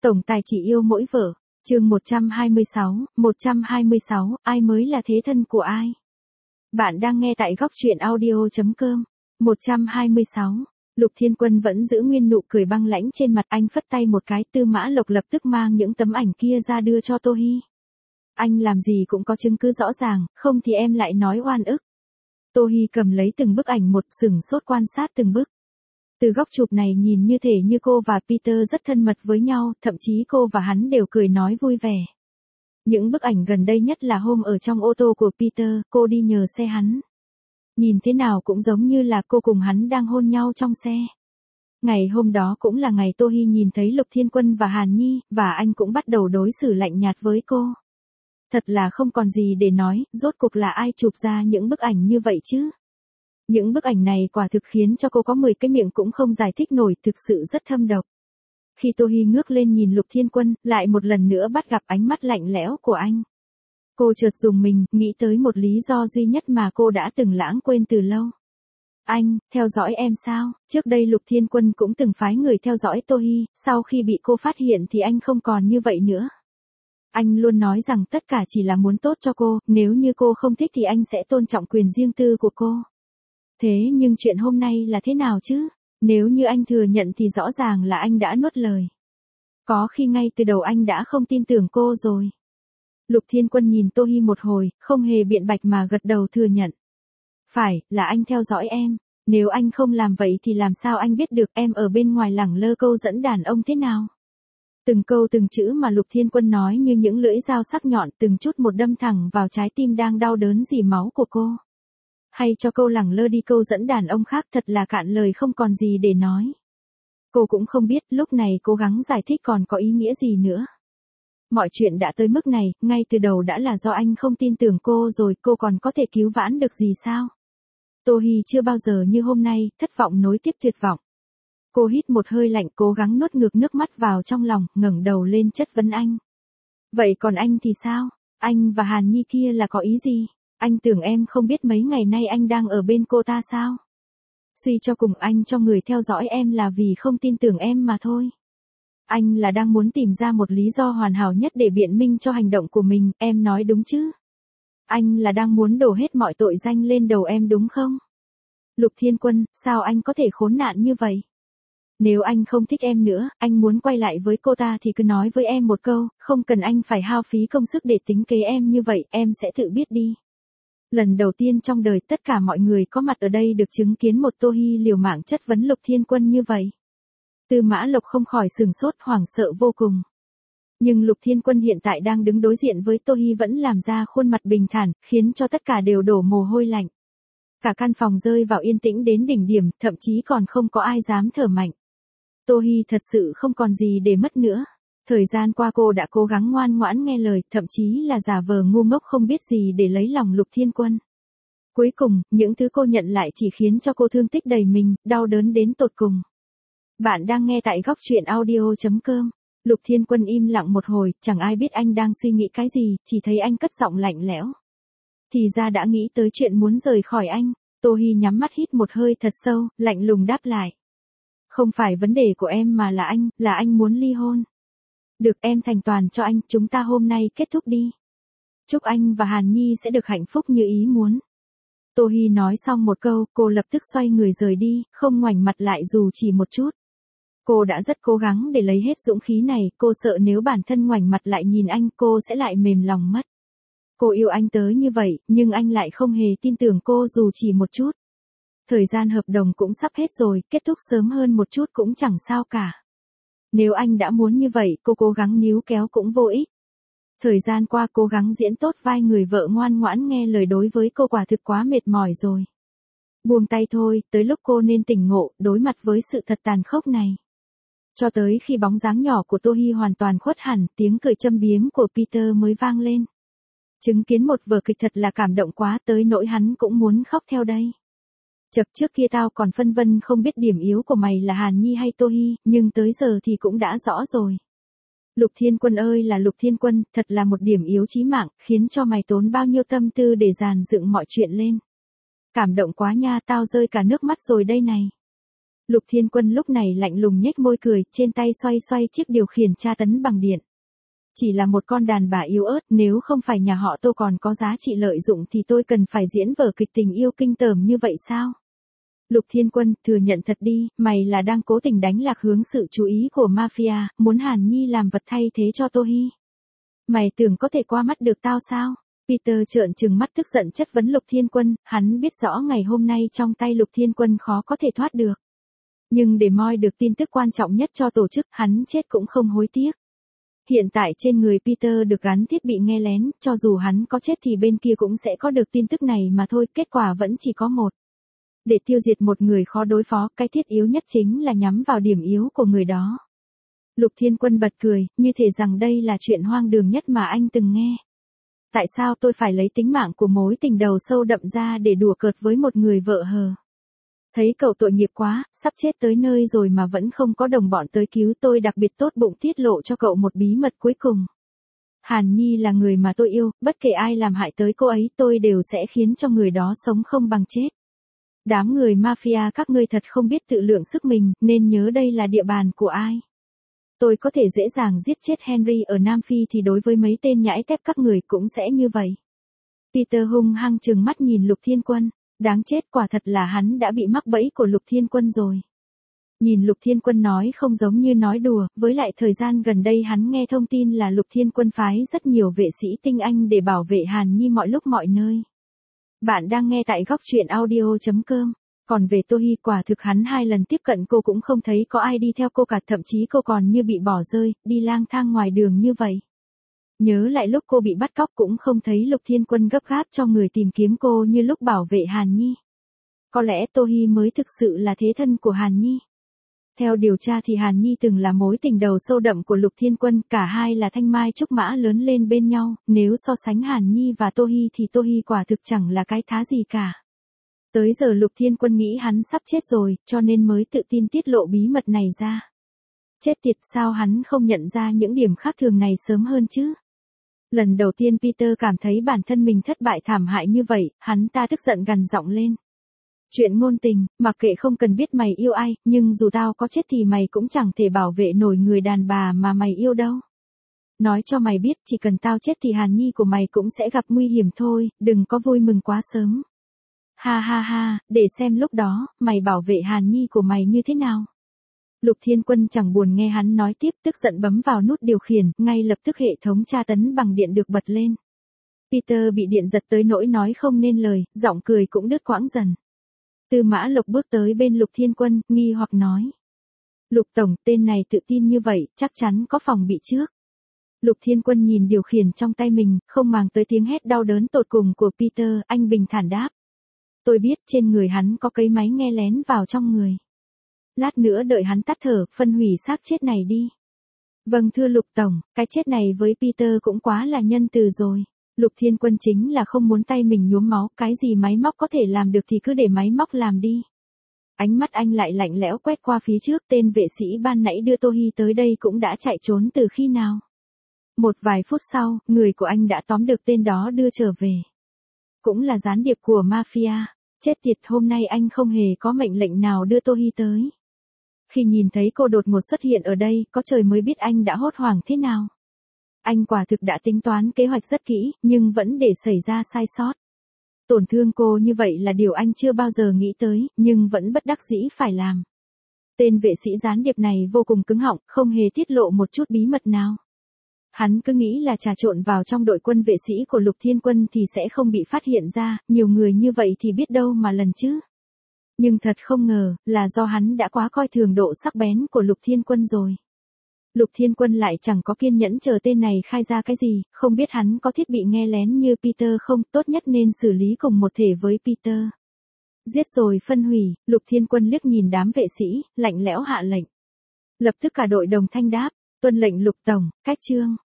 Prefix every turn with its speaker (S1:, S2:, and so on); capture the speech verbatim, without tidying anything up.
S1: Tổng tài chỉ yêu mỗi vợ. Chương một trăm hai mươi sáu, một trăm hai mươi sáu, ai mới là thế thân của ai? Bạn đang nghe tại góc truyện audio chấm com. một trăm hai mươi sáu. Lục Thiên Quân vẫn giữ nguyên nụ cười băng lãnh trên mặt, anh phất tay một cái, Tư Mã Lộc lập tức mang những tấm ảnh kia ra đưa cho Tô Hi. Anh làm gì cũng có chứng cứ rõ ràng, không thì em lại nói oan ức. Tô Hi cầm lấy từng bức ảnh một, sửng sốt quan sát từng bức. Từ góc chụp này nhìn như thể như cô và Peter rất thân mật với nhau, thậm chí cô và hắn đều cười nói vui vẻ. Những bức ảnh gần đây nhất là hôm ở trong ô tô của Peter, cô đi nhờ xe hắn. Nhìn thế nào cũng giống như là cô cùng hắn đang hôn nhau trong xe. Ngày hôm đó cũng là ngày Tô Hi nhìn thấy Lục Thiên Quân và Hàn Nhi, và anh cũng bắt đầu đối xử lạnh nhạt với cô. Thật là không còn gì để nói, rốt cuộc là ai chụp ra những bức ảnh như vậy chứ? Những bức ảnh này quả thực khiến cho cô có mười cái miệng cũng không giải thích nổi, thực sự rất thâm độc. Khi Tô Hi ngước lên nhìn Lục Thiên Quân, lại một lần nữa bắt gặp ánh mắt lạnh lẽo của anh. Cô chợt dùng mình, nghĩ tới một lý do duy nhất mà cô đã từng lãng quên từ lâu. Anh, theo dõi em sao? Trước đây Lục Thiên Quân cũng từng phái người theo dõi Tô Hi, sau khi bị cô phát hiện thì anh không còn như vậy nữa. Anh luôn nói rằng tất cả chỉ là muốn tốt cho cô, nếu như cô không thích thì anh sẽ tôn trọng quyền riêng tư của cô. Thế nhưng chuyện hôm nay là thế nào chứ? Nếu như anh thừa nhận thì rõ ràng là anh đã nuốt lời. Có khi ngay từ đầu anh đã không tin tưởng cô rồi. Lục Thiên Quân nhìn Tô Hi một hồi, không hề biện bạch mà gật đầu thừa nhận. Phải, là anh theo dõi em. Nếu anh không làm vậy thì làm sao anh biết được em ở bên ngoài lẳng lơ câu dẫn đàn ông thế nào? Từng câu từng chữ mà Lục Thiên Quân nói như những lưỡi dao sắc nhọn, từng chút một đâm thẳng vào trái tim đang đau đớn rỉ máu của cô. Hay cho câu lẳng lơ đi câu dẫn đàn ông khác, thật là cạn lời không còn gì để nói. Cô cũng không biết lúc này cố gắng giải thích còn có ý nghĩa gì nữa. Mọi chuyện đã tới mức này, ngay từ đầu đã là do anh không tin tưởng cô rồi, cô còn có thể cứu vãn được gì sao? Tô Hi chưa bao giờ như hôm nay, thất vọng nối tiếp tuyệt vọng. Cô hít một hơi lạnh, cố gắng nuốt ngược nước mắt vào trong lòng, ngẩng đầu lên chất vấn anh. Vậy còn anh thì sao? Anh và Hàn Nhi kia là có ý gì? Anh tưởng em không biết mấy ngày nay anh đang ở bên cô ta sao? Suy cho cùng anh cho người theo dõi em là vì không tin tưởng em mà thôi. Anh là đang muốn tìm ra một lý do hoàn hảo nhất để biện minh cho hành động của mình, em nói đúng chứ? Anh là đang muốn đổ hết mọi tội danh lên đầu em đúng không? Lục Thiên Quân, sao anh có thể khốn nạn như vậy? Nếu anh không thích em nữa, anh muốn quay lại với cô ta thì cứ nói với em một câu, không cần anh phải hao phí công sức để tính kế em như vậy, em sẽ tự biết đi. Lần đầu tiên trong đời tất cả mọi người có mặt ở đây được chứng kiến một Tô Hi liều mạng chất vấn Lục Thiên Quân như vậy. Tư Mã Lộc không khỏi sửng sốt, hoảng sợ vô cùng. Nhưng Lục Thiên Quân hiện tại đang đứng đối diện với Tô Hi vẫn làm ra khuôn mặt bình thản, khiến cho tất cả đều đổ mồ hôi lạnh. Cả căn phòng rơi vào yên tĩnh đến đỉnh điểm, thậm chí còn không có ai dám thở mạnh. Tô Hi thật sự không còn gì để mất nữa. Thời gian qua cô đã cố gắng ngoan ngoãn nghe lời, thậm chí là giả vờ ngu ngốc không biết gì để lấy lòng Lục Thiên Quân. Cuối cùng, những thứ cô nhận lại chỉ khiến cho cô thương tích đầy mình, đau đớn đến tột cùng. Bạn đang nghe tại góc truyện audio chấm com. Lục Thiên Quân im lặng một hồi, chẳng ai biết anh đang suy nghĩ cái gì, chỉ thấy anh cất giọng lạnh lẽo. Thì ra đã nghĩ tới chuyện muốn rời khỏi anh. Tô Hi nhắm mắt hít một hơi thật sâu, lạnh lùng đáp lại. Không phải vấn đề của em mà là anh, là anh muốn ly hôn. Được, em thành toàn cho anh, chúng ta hôm nay kết thúc đi. Chúc anh và Hàn Nhi sẽ được hạnh phúc như ý muốn. Tô Hi nói xong một câu, cô lập tức xoay người rời đi, không ngoảnh mặt lại dù chỉ một chút. Cô đã rất cố gắng để lấy hết dũng khí này, cô sợ nếu bản thân ngoảnh mặt lại nhìn anh, cô sẽ lại mềm lòng mất. Cô yêu anh tới như vậy, nhưng anh lại không hề tin tưởng cô dù chỉ một chút. Thời gian hợp đồng cũng sắp hết rồi, kết thúc sớm hơn một chút cũng chẳng sao cả. Nếu anh đã muốn như vậy, cô cố gắng níu kéo cũng vô ích. Thời gian qua cố gắng diễn tốt vai người vợ ngoan ngoãn nghe lời đối với cô quả thực quá mệt mỏi rồi. Buông tay thôi, tới lúc cô nên tỉnh ngộ, đối mặt với sự thật tàn khốc này. Cho tới khi bóng dáng nhỏ của Tô Hi hoàn toàn khuất hẳn, tiếng cười châm biếm của Peter mới vang lên. Chứng kiến một vở kịch thật là cảm động quá tới nỗi hắn cũng muốn khóc theo đây. Chập trước kia tao còn phân vân không biết điểm yếu của mày là Hàn Nhi hay Tô Hi, nhưng tới giờ thì cũng đã rõ rồi. Lục Thiên Quân ơi là Lục Thiên Quân, thật là một điểm yếu chí mạng, khiến cho mày tốn bao nhiêu tâm tư để dàn dựng mọi chuyện lên. Cảm động quá nha, tao rơi cả nước mắt rồi đây này. Lục Thiên Quân lúc này lạnh lùng nhếch môi cười, trên tay xoay xoay chiếc điều khiển tra tấn bằng điện. Chỉ là một con đàn bà yếu ớt, nếu không phải nhà họ Tô còn có giá trị lợi dụng thì tôi cần phải diễn vở kịch tình yêu kinh tởm như vậy sao? Lục Thiên Quân, thừa nhận thật đi, mày là đang cố tình đánh lạc hướng sự chú ý của mafia, muốn Hàn Nhi làm vật thay thế cho Tô Hi. Mày tưởng có thể qua mắt được tao sao? Peter trợn trừng mắt tức giận chất vấn Lục Thiên Quân, hắn biết rõ ngày hôm nay trong tay Lục Thiên Quân khó có thể thoát được. Nhưng để moi được tin tức quan trọng nhất cho tổ chức, hắn chết cũng không hối tiếc. Hiện tại trên người Peter được gắn thiết bị nghe lén, cho dù hắn có chết thì bên kia cũng sẽ có được tin tức này mà thôi, kết quả vẫn chỉ có một. Để tiêu diệt một người khó đối phó, cái thiết yếu nhất chính là nhắm vào điểm yếu của người đó. Lục Thiên Quân bật cười, như thể rằng đây là chuyện hoang đường nhất mà anh từng nghe. Tại sao tôi phải lấy tính mạng của mối tình đầu sâu đậm ra để đùa cợt với một người vợ hờ? Thấy cậu tội nghiệp quá, sắp chết tới nơi rồi mà vẫn không có đồng bọn tới cứu, tôi đặc biệt tốt bụng tiết lộ cho cậu một bí mật cuối cùng. Hàn Nhi là người mà tôi yêu, bất kể ai làm hại tới cô ấy tôi đều sẽ khiến cho người đó sống không bằng chết. Đám người mafia các ngươi thật không biết tự lượng sức mình, nên nhớ đây là địa bàn của ai. Tôi có thể dễ dàng giết chết Henry ở Nam Phi thì đối với mấy tên nhãi tép các người cũng sẽ như vậy. Peter hung hăng trừng mắt nhìn Lục Thiên Quân, đáng chết, quả thật là hắn đã bị mắc bẫy của Lục Thiên Quân rồi. Nhìn Lục Thiên Quân nói không giống như nói đùa, với lại thời gian gần đây hắn nghe thông tin là Lục Thiên Quân phái rất nhiều vệ sĩ tinh anh để bảo vệ Hàn Nhi mọi lúc mọi nơi. Bạn đang nghe tại góc truyện audio chấm com. Còn về Tô Hi, quả thực hắn hai lần tiếp cận cô cũng không thấy có ai đi theo cô cả, thậm chí cô còn như bị bỏ rơi, đi lang thang ngoài đường như vậy. Nhớ lại lúc cô bị bắt cóc cũng không thấy Lục Thiên Quân gấp gáp cho người tìm kiếm cô như lúc bảo vệ Hàn Nhi. Có lẽ Tô Hi mới thực sự là thế thân của Hàn Nhi. Theo điều tra thì Hàn Nhi từng là mối tình đầu sâu đậm của Lục Thiên Quân, cả hai là thanh mai trúc mã lớn lên bên nhau, nếu so sánh Hàn Nhi và Tô Hi thì Tô Hi quả thực chẳng là cái thá gì cả. Tới giờ Lục Thiên Quân nghĩ hắn sắp chết rồi, cho nên mới tự tin tiết lộ bí mật này ra. Chết tiệt, sao hắn không nhận ra những điểm khác thường này sớm hơn chứ? Lần đầu tiên Peter cảm thấy bản thân mình thất bại thảm hại như vậy, hắn ta tức giận gằn giọng lên. Chuyện ngôn tình, mặc kệ, không cần biết mày yêu ai, nhưng dù tao có chết thì mày cũng chẳng thể bảo vệ nổi người đàn bà mà mày yêu đâu. Nói cho mày biết, chỉ cần tao chết thì Hàn Nhi của mày cũng sẽ gặp nguy hiểm thôi, đừng có vui mừng quá sớm. Ha ha ha, để xem lúc đó, mày bảo vệ Hàn Nhi của mày như thế nào. Lục Thiên Quân chẳng buồn nghe hắn nói tiếp, tức giận bấm vào nút điều khiển, ngay lập tức hệ thống tra tấn bằng điện được bật lên. Peter bị điện giật tới nỗi nói không nên lời, giọng cười cũng đứt quãng dần. Tư Mã Lộc bước tới bên Lục Thiên Quân, nghi hoặc nói. Lục Tổng, tên này tự tin như vậy, chắc chắn có phòng bị trước. Lục Thiên Quân nhìn điều khiển trong tay mình, không màng tới tiếng hét đau đớn tột cùng của Peter, anh bình thản đáp. Tôi biết trên người hắn có cái máy nghe lén vào trong người. Lát nữa đợi hắn tắt thở, phân hủy xác chết này đi. Vâng thưa Lục Tổng, cái chết này với Peter cũng quá là nhân từ rồi. Lục Thiên Quân chính là không muốn tay mình nhuốm máu, cái gì máy móc có thể làm được thì cứ để máy móc làm đi. Ánh mắt anh lại lạnh lẽo quét qua phía trước, tên vệ sĩ ban nãy đưa Tô Hi tới đây cũng đã chạy trốn từ khi nào. Một vài phút sau, người của anh đã tóm được tên đó đưa trở về. Cũng là gián điệp của mafia. Chết tiệt, hôm nay anh không hề có mệnh lệnh nào đưa Tô Hi tới. Khi nhìn thấy cô đột ngột xuất hiện ở đây, có trời mới biết anh đã hốt hoảng thế nào. Anh quả thực đã tính toán kế hoạch rất kỹ, nhưng vẫn để xảy ra sai sót. Tổn thương cô như vậy là điều anh chưa bao giờ nghĩ tới, nhưng vẫn bất đắc dĩ phải làm. Tên vệ sĩ gián điệp này vô cùng cứng họng, không hề tiết lộ một chút bí mật nào. Hắn cứ nghĩ là trà trộn vào trong đội quân vệ sĩ của Lục Thiên Quân thì sẽ không bị phát hiện ra, nhiều người như vậy thì biết đâu mà lần chứ. Nhưng thật không ngờ, là do hắn đã quá coi thường độ sắc bén của Lục Thiên Quân rồi. Lục Thiên Quân lại chẳng có kiên nhẫn chờ tên này khai ra cái gì, không biết hắn có thiết bị nghe lén như Peter không, tốt nhất nên xử lý cùng một thể với Peter. Giết rồi phân hủy, Lục Thiên Quân liếc nhìn đám vệ sĩ, lạnh lẽo hạ lệnh. Lập tức cả đội đồng thanh đáp, tuân lệnh Lục Tổng, cách chương.